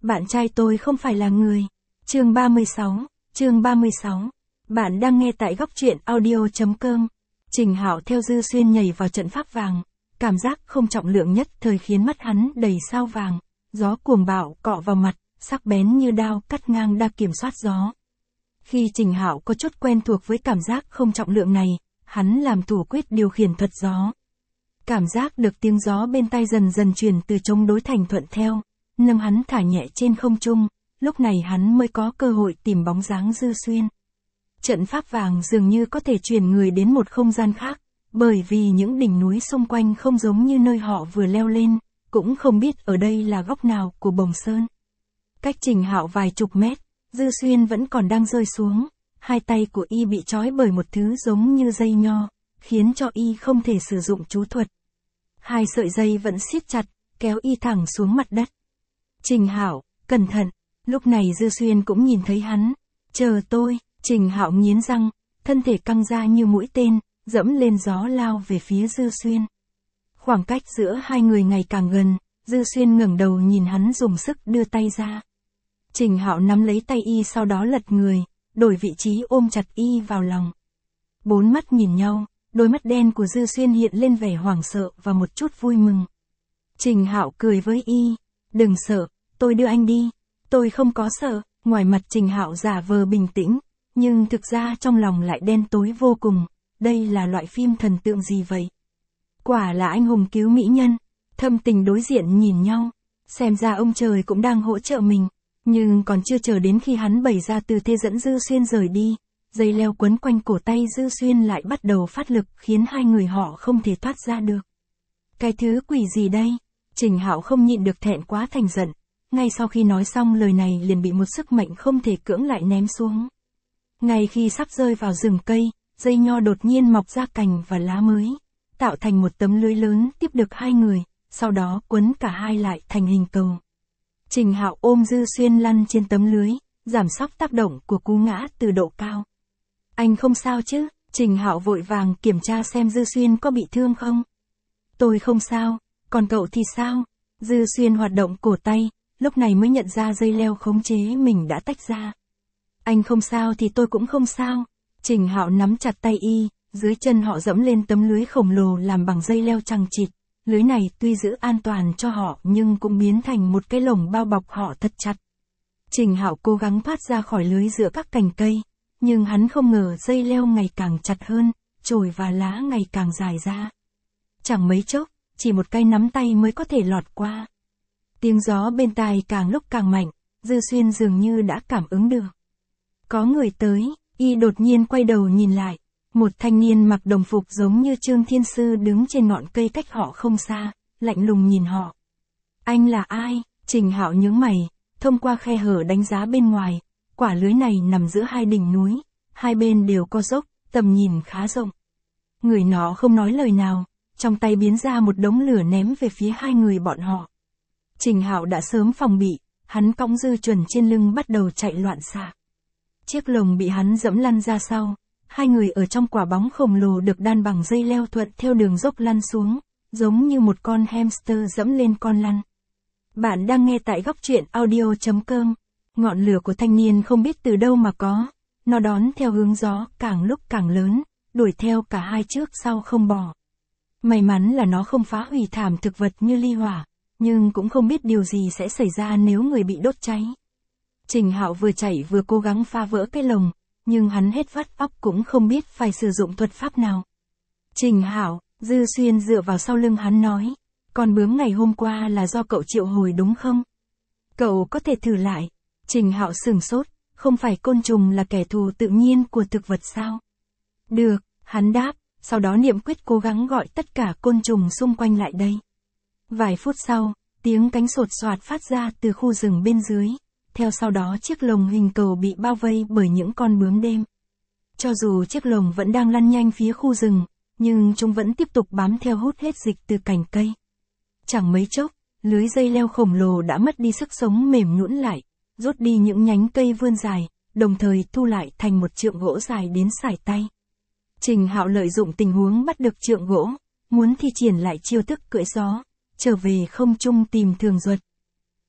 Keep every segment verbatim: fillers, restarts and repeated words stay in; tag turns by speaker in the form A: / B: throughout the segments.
A: Bạn trai tôi không phải là người. Chương ba mươi sáu, chương ba mươi sáu. Bạn đang nghe tại góc truyện audio.com. Trình Hạo theo Dư Xuyên nhảy vào trận pháp vàng, cảm giác không trọng lượng nhất thời khiến mắt hắn đầy sao vàng, gió cuồng bạo cọ vào mặt, sắc bén như đao cắt ngang đa kiểm soát gió. Khi Trình Hạo có chút quen thuộc với cảm giác không trọng lượng này, hắn làm thủ quyết điều khiển thuật gió. Cảm giác được tiếng gió bên tai dần dần chuyển từ chống đối thành thuận theo, nâng hắn thả nhẹ trên không trung, lúc này hắn mới có cơ hội tìm bóng dáng Dư Xuyên. Trận pháp vàng dường như có thể chuyển người đến một không gian khác, bởi vì những đỉnh núi xung quanh không giống như nơi họ vừa leo lên, cũng không biết ở đây là góc nào của Bồng Sơn. Cách Trình Hạo vài chục mét, Dư Xuyên vẫn còn đang rơi xuống, hai tay của y bị trói bởi một thứ giống như dây nho, khiến cho y không thể sử dụng chú thuật. Hai sợi dây vẫn siết chặt, kéo y thẳng xuống mặt đất. Trình Hạo, cẩn thận, lúc này Dư Xuyên cũng nhìn thấy hắn. Chờ tôi, Trình Hạo nghiến răng, thân thể căng ra như mũi tên, dẫm lên gió lao về phía Dư Xuyên. Khoảng cách giữa hai người ngày càng gần, Dư Xuyên ngẩng đầu nhìn hắn dùng sức đưa tay ra. Trình Hạo nắm lấy tay y sau đó lật người, đổi vị trí ôm chặt y vào lòng. Bốn mắt nhìn nhau, đôi mắt đen của Dư Xuyên hiện lên vẻ hoảng sợ và một chút vui mừng. Trình Hạo cười với y, đừng sợ, tôi đưa anh đi. Tôi không có sợ. Ngoài mặt Trình Hạo giả vờ bình tĩnh, nhưng thực ra trong lòng lại đen tối vô cùng. Đây là loại phim thần tượng gì vậy? Quả là anh hùng cứu mỹ nhân. Thâm tình đối diện nhìn nhau, xem ra ông trời cũng đang hỗ trợ mình. Nhưng còn chưa chờ đến khi hắn bày ra tư thế dẫn Dư Xuyên rời đi, dây leo quấn quanh cổ tay Dư Xuyên lại bắt đầu phát lực khiến hai người họ không thể thoát ra được. Cái thứ quỷ gì đây? Trình Hạo không nhịn được thẹn quá thành giận. Ngay sau khi nói xong lời này liền bị một sức mạnh không thể cưỡng lại ném xuống. Ngay khi sắp rơi vào rừng cây, dây nho đột nhiên mọc ra cành và lá mới, tạo thành một tấm lưới lớn tiếp được hai người, sau đó quấn cả hai lại thành hình cầu. Trình Hạo ôm Dư Xuyên lăn trên tấm lưới, giảm sóc tác động của cú ngã từ độ cao. Anh không sao chứ? Trình Hạo vội vàng kiểm tra xem Dư Xuyên có bị thương không. Tôi không sao, còn cậu thì sao? Dư Xuyên hoạt động cổ tay, lúc này mới nhận ra dây leo khống chế mình đã tách ra. Anh không sao thì tôi cũng không sao. Trình Hạo nắm chặt tay y, dưới chân họ dẫm lên tấm lưới khổng lồ làm bằng dây leo chằng chịt. Lưới này tuy giữ an toàn cho họ nhưng cũng biến thành một cái lồng bao bọc họ thật chặt. Trình Hạo cố gắng thoát ra khỏi lưới giữa các cành cây, nhưng hắn không ngờ dây leo ngày càng chặt hơn, chồi và lá ngày càng dài ra. Chẳng mấy chốc, chỉ một cái nắm tay mới có thể lọt qua. Tiếng gió bên tai càng lúc càng mạnh, Dư Xuyên dường như đã cảm ứng được. Có người tới, y đột nhiên quay đầu nhìn lại. Một thanh niên mặc đồng phục giống như Trương Thiên Sư đứng trên ngọn cây cách họ không xa, lạnh lùng nhìn họ. Anh là ai? Trình Hạo nhướng mày, thông qua khe hở đánh giá bên ngoài, quả lưới này nằm giữa hai đỉnh núi, hai bên đều có dốc, tầm nhìn khá rộng. Người nó không nói lời nào, trong tay biến ra một đống lửa ném về phía hai người bọn họ. Trình Hạo đã sớm phòng bị, hắn cõng Dư Chuẩn trên lưng bắt đầu chạy loạn xạ. Chiếc lồng bị hắn dẫm lăn ra sau. Hai người ở trong quả bóng khổng lồ được đan bằng dây leo thuận theo đường dốc lăn xuống, giống như một con hamster dẫm lên con lăn. Bạn đang nghe tại góc truyện audio.com. Ngọn lửa của thanh niên không biết từ đâu mà có, nó đón theo hướng gió càng lúc càng lớn, đuổi theo cả hai trước sau không bỏ. May mắn là nó không phá hủy thảm thực vật như ly hỏa, nhưng cũng không biết điều gì sẽ xảy ra nếu người bị đốt cháy. Trình Hạo vừa chạy vừa cố gắng phá vỡ cái lồng, nhưng hắn hết vắt óc cũng không biết phải sử dụng thuật pháp nào. Trình Hạo, Dư Xuyên dựa vào sau lưng hắn nói, con bướm ngày hôm qua là do cậu triệu hồi đúng không? Cậu có thể thử lại. Trình Hạo sửng sốt, không phải côn trùng là kẻ thù tự nhiên của thực vật sao? Được, hắn đáp, sau đó niệm quyết cố gắng gọi tất cả côn trùng xung quanh lại đây. Vài phút sau, tiếng cánh sột soạt phát ra từ khu rừng bên dưới. Theo sau đó chiếc lồng hình cầu bị bao vây bởi những con bướm đêm. Cho dù chiếc lồng vẫn đang lăn nhanh phía khu rừng, nhưng chúng vẫn tiếp tục bám theo hút hết dịch từ cành cây. Chẳng mấy chốc, lưới dây leo khổng lồ đã mất đi sức sống mềm nhũn lại, rút đi những nhánh cây vươn dài, đồng thời thu lại thành một trượng gỗ dài đến sải tay. Trình Hạo lợi dụng tình huống bắt được trượng gỗ, muốn thi triển lại chiêu thức cưỡi gió, trở về không trung tìm Thường Duật.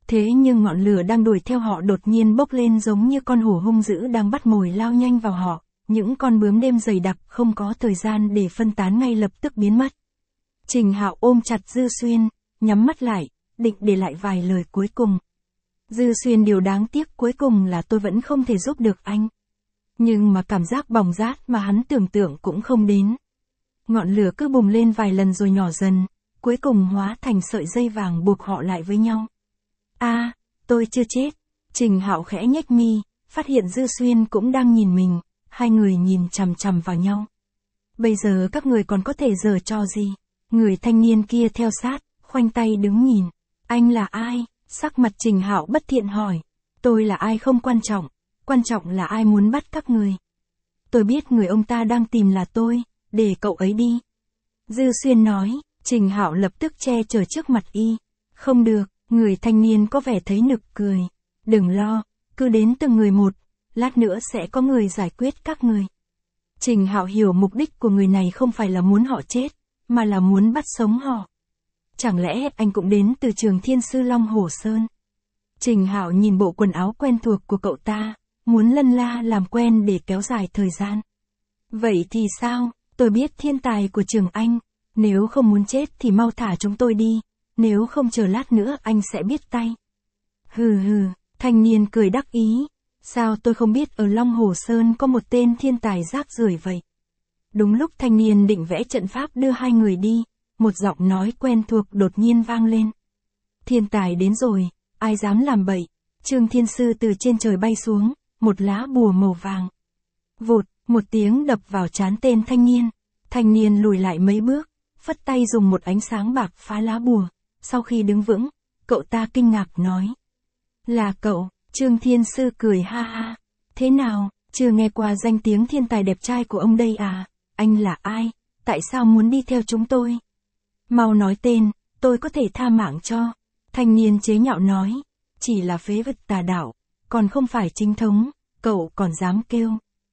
A: Thế nhưng ngọn lửa đang đuổi theo họ đột nhiên bốc lên giống như con hổ hung dữ đang bắt mồi lao nhanh vào họ, những con bướm đêm dày đặc không có thời gian để phân tán ngay lập tức biến mất. Trình Hạo ôm chặt Dư Xuyên, nhắm mắt lại, định để lại vài lời cuối cùng. Dư Xuyên, điều đáng tiếc cuối cùng là tôi vẫn không thể giúp được anh. Nhưng mà cảm giác bỏng rát mà hắn tưởng tượng cũng không đến. Ngọn lửa cứ bùng lên vài lần rồi nhỏ dần, cuối cùng hóa thành sợi dây vàng buộc họ lại với nhau. A, à, tôi chưa chết. Trình Hạo khẽ nhếch mi, phát hiện Dư Xuyên cũng đang nhìn mình, hai người nhìn chằm chằm vào nhau. Bây giờ các người còn có thể giở trò gì? Người thanh niên kia theo sát, khoanh tay đứng nhìn. Anh là ai? Sắc mặt Trình Hạo bất thiện hỏi. Tôi là ai không quan trọng, quan trọng là ai muốn bắt các người. Tôi biết người ông ta đang tìm là tôi, để cậu ấy đi. Dư Xuyên nói. Trình Hạo lập tức che chở trước mặt y. Không được, người thanh niên có vẻ thấy nực cười. Đừng lo, cứ đến từng người một, lát nữa sẽ có người giải quyết các người. Trình Hạo hiểu mục đích của người này không phải là muốn họ chết, mà là muốn bắt sống họ. Chẳng lẽ anh cũng đến từ trường Thiên Sư Long Hổ Sơn? Trình Hạo nhìn bộ quần áo quen thuộc của cậu ta, muốn lân la làm quen để kéo dài thời gian. Vậy thì sao, tôi biết thiên tài của trường anh, nếu không muốn chết thì mau thả chúng tôi đi, nếu không chờ lát nữa anh sẽ biết tay. Hừ hừ, thanh niên cười đắc ý, sao tôi không biết ở Long Hổ Sơn có một tên thiên tài rác rưởi vậy. Đúng lúc thanh niên định vẽ trận pháp đưa hai người đi, một giọng nói quen thuộc đột nhiên vang lên. Thiên tài đến rồi, ai dám làm bậy. Trương Thiên Sư từ trên trời bay xuống, một lá bùa màu vàng. Vụt, một tiếng đập vào trán tên thanh niên. Thanh niên lùi lại mấy bước, phất tay dùng một ánh sáng bạc phá lá bùa. Sau khi đứng vững, cậu ta kinh ngạc nói. Là cậu. Trương Thiên Sư cười ha ha. Thế nào, chưa nghe qua danh tiếng thiên tài đẹp trai của ông đây à? Anh là ai? Tại sao muốn đi theo chúng tôi? Mau nói tên, tôi có thể tha mạng cho. Thanh niên chế nhạo nói. Chỉ là phế vật tà đạo, còn không phải chính thống, cậu còn dám kêu.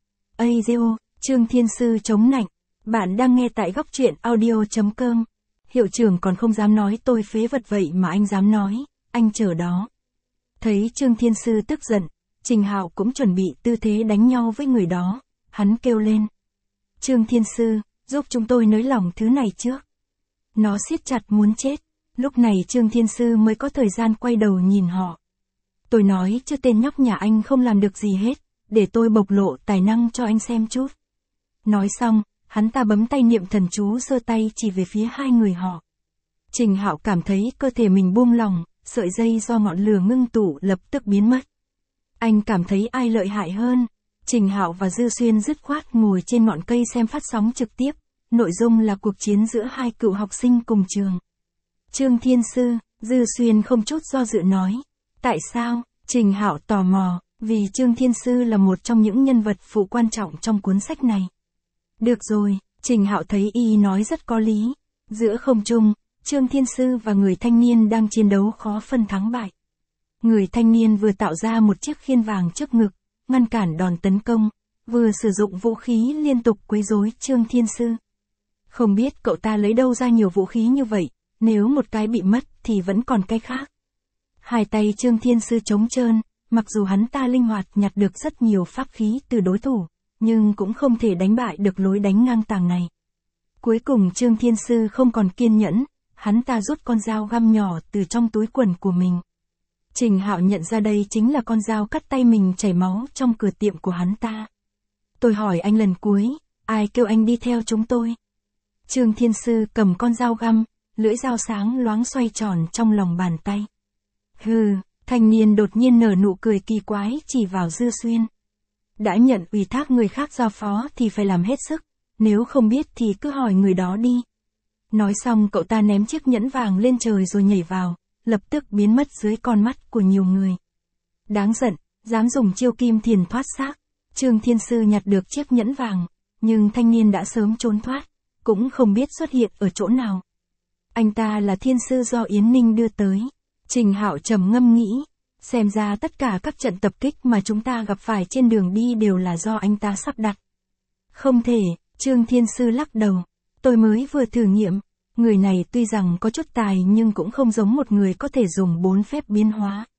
A: Ây dêu, Trương Thiên Sư chống nạnh. Bạn đang nghe tại góc truyện audio.com. Hiệu trưởng còn không dám nói tôi phế vật vậy mà anh dám nói, anh chờ đó. Thấy Trương Thiên Sư tức giận, Trình Hạo cũng chuẩn bị tư thế đánh nhau với người đó, hắn kêu lên. Trương Thiên Sư, giúp chúng tôi nới lỏng thứ này trước. Nó siết chặt muốn chết, lúc này Trương Thiên Sư mới có thời gian quay đầu nhìn họ. Tôi nói chứ tên nhóc nhà anh không làm được gì hết, để tôi bộc lộ tài năng cho anh xem chút. Nói xong, hắn ta bấm tay niệm thần chú giơ tay chỉ về phía hai người họ. Trình Hạo cảm thấy cơ thể mình buông lỏng, sợi dây do ngọn lửa ngưng tụ lập tức biến mất. Anh cảm thấy ai lợi hại hơn? Trình Hạo và Dư Xuyên dứt khoát ngồi trên ngọn cây xem phát sóng trực tiếp, nội dung là cuộc chiến giữa hai cựu học sinh cùng trường. Trương Thiên Sư, Dư Xuyên không chút do dự nói. Tại sao? Trình Hạo tò mò, vì Trương Thiên Sư là một trong những nhân vật phụ quan trọng trong cuốn sách này. Được rồi, Trình Hạo thấy y nói rất có lý. Giữa không trung, Trương Thiên Sư và người thanh niên đang chiến đấu khó phân thắng bại. Người thanh niên vừa tạo ra một chiếc khiên vàng trước ngực, ngăn cản đòn tấn công, vừa sử dụng vũ khí liên tục quấy rối Trương Thiên Sư. Không biết cậu ta lấy đâu ra nhiều vũ khí như vậy, nếu một cái bị mất thì vẫn còn cái khác. Hai tay Trương Thiên Sư trống trơn, mặc dù hắn ta linh hoạt nhặt được rất nhiều pháp khí từ đối thủ, nhưng cũng không thể đánh bại được lối đánh ngang tàng này. Cuối cùng Trương Thiên Sư không còn kiên nhẫn, hắn ta rút con dao găm nhỏ từ trong túi quần của mình. Trình Hạo nhận ra đây chính là con dao cắt tay mình chảy máu trong cửa tiệm của hắn ta. Tôi hỏi anh lần cuối, ai kêu anh đi theo chúng tôi? Trương Thiên Sư cầm con dao găm, lưỡi dao sáng loáng xoay tròn trong lòng bàn tay. Hừ, thanh niên đột nhiên nở nụ cười kỳ quái chỉ vào Dư Xuyên. Đã nhận ủy thác người khác giao phó thì phải làm hết sức, nếu không biết thì cứ hỏi người đó đi. Nói xong cậu ta ném chiếc nhẫn vàng lên trời rồi nhảy vào, lập tức biến mất dưới con mắt của nhiều người. Đáng giận, dám dùng chiêu kim thiền thoát xác. Trương Thiên Sư nhặt được chiếc nhẫn vàng, nhưng thanh niên đã sớm trốn thoát, cũng không biết xuất hiện ở chỗ nào. Anh ta là thiên sư do Yến Ninh đưa tới. Trình Hạo trầm ngâm nghĩ, xem ra tất cả các trận tập kích mà chúng ta gặp phải trên đường đi đều là do anh ta sắp đặt. Không thể, Trương Thiên Sư lắc đầu. Tôi mới vừa thử nghiệm, người này tuy rằng có chút tài nhưng cũng không giống một người có thể dùng bốn phép biến hóa.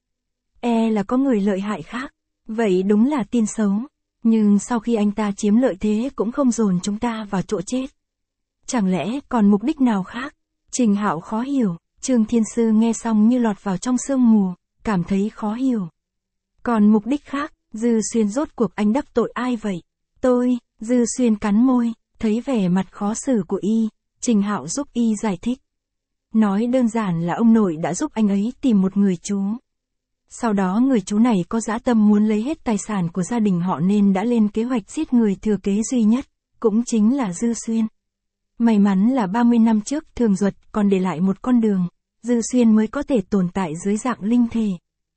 A: e là có người lợi hại khác. Vậy đúng là tin xấu. Nhưng sau khi anh ta chiếm lợi thế cũng không dồn chúng ta vào chỗ chết. Chẳng lẽ còn mục đích nào khác? Trình Hạo khó hiểu, Trương Thiên Sư nghe xong như lọt vào trong sương mù, cảm thấy khó hiểu. Còn mục đích khác, Dư Xuyên rốt cuộc anh đắc tội ai vậy? Tôi, Dư Xuyên cắn môi, thấy vẻ mặt khó xử của y, Trình Hạo giúp y giải thích. Nói đơn giản là ông nội đã giúp anh ấy tìm một người chú. Sau đó người chú này có dã tâm muốn lấy hết tài sản của gia đình họ nên đã lên kế hoạch giết người thừa kế duy nhất, cũng chính là Dư Xuyên. May mắn là ba mươi năm trước Thường Duật còn để lại một con đường, Dư Xuyên mới có thể tồn tại dưới dạng linh thể.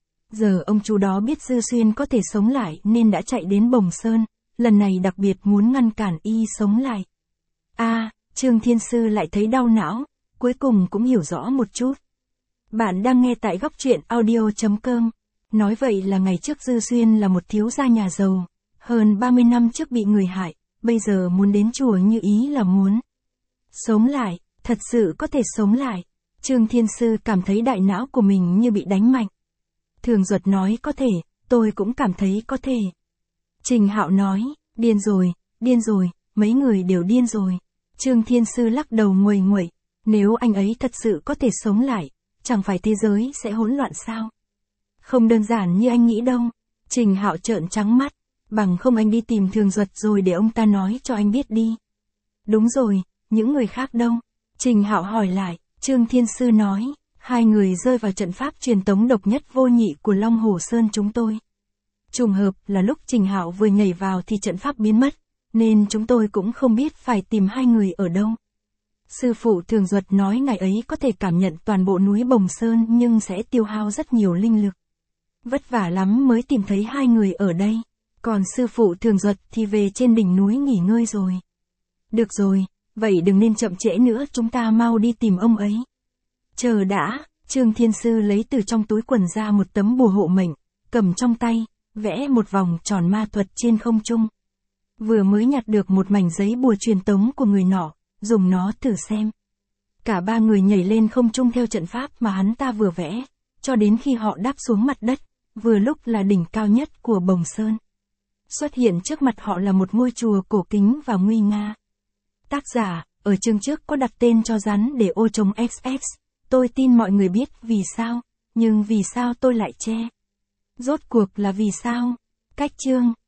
A: Giờ ông chú đó biết Dư Xuyên có thể sống lại nên đã chạy đến Bồng Sơn, lần này đặc biệt muốn ngăn cản y sống lại. A, à, Trương Thiên Sư lại thấy đau não, cuối cùng cũng hiểu rõ một chút. Bạn đang nghe tại góc truyện audio chấm com. Nói vậy là ngày trước Dư Xuyên là một thiếu gia nhà giàu, hơn ba mươi năm trước bị người hại, bây giờ muốn đến chùa như ý là muốn sống lại, thật sự có thể sống lại. Trương Thiên Sư cảm thấy đại não của mình như bị đánh mạnh. Thường Duật nói có thể, tôi cũng cảm thấy có thể. Trình Hạo nói, điên rồi, điên rồi, mấy người đều điên rồi. Trương Thiên Sư lắc đầu nguầy nguậy, nếu anh ấy thật sự có thể sống lại, chẳng phải thế giới sẽ hỗn loạn sao? Không đơn giản như anh nghĩ đâu. Trình Hạo trợn trắng mắt, bằng không anh đi tìm Thường Duật rồi để ông ta nói cho anh biết đi. Đúng rồi, những người khác đâu? Trình Hạo hỏi lại, Trương Thiên Sư nói, hai người rơi vào trận pháp truyền tống độc nhất vô nhị của Long Hồ Sơn chúng tôi. Trùng hợp là lúc Trình Hạo vừa nhảy vào thì trận pháp biến mất, nên chúng tôi cũng không biết phải tìm hai người ở đâu. Sư phụ Thường Duật nói ngày ấy có thể cảm nhận toàn bộ núi Bồng Sơn nhưng sẽ tiêu hao rất nhiều linh lực. Vất vả lắm mới tìm thấy hai người ở đây, còn sư phụ Thường Duật thì về trên đỉnh núi nghỉ ngơi rồi. Được rồi, vậy đừng nên chậm trễ nữa, chúng ta mau đi tìm ông ấy. Chờ đã, Trương Thiên Sư lấy từ trong túi quần ra một tấm bùa hộ mệnh, cầm trong tay, vẽ một vòng tròn ma thuật trên không trung. Vừa mới nhặt được một mảnh giấy bùa truyền tống của người nọ, dùng nó thử xem. Cả ba người nhảy lên không trung theo trận pháp mà hắn ta vừa vẽ, cho đến khi họ đáp xuống mặt đất, vừa lúc là đỉnh cao nhất của Bồng Sơn. Xuất hiện trước mặt họ là một ngôi chùa cổ kính và nguy nga. Tác giả, ở chương trước có đặt tên cho rắn để ô trống ích ích, tôi tin mọi người biết vì sao, nhưng vì sao tôi lại che? Rốt cuộc là vì sao? Cách chương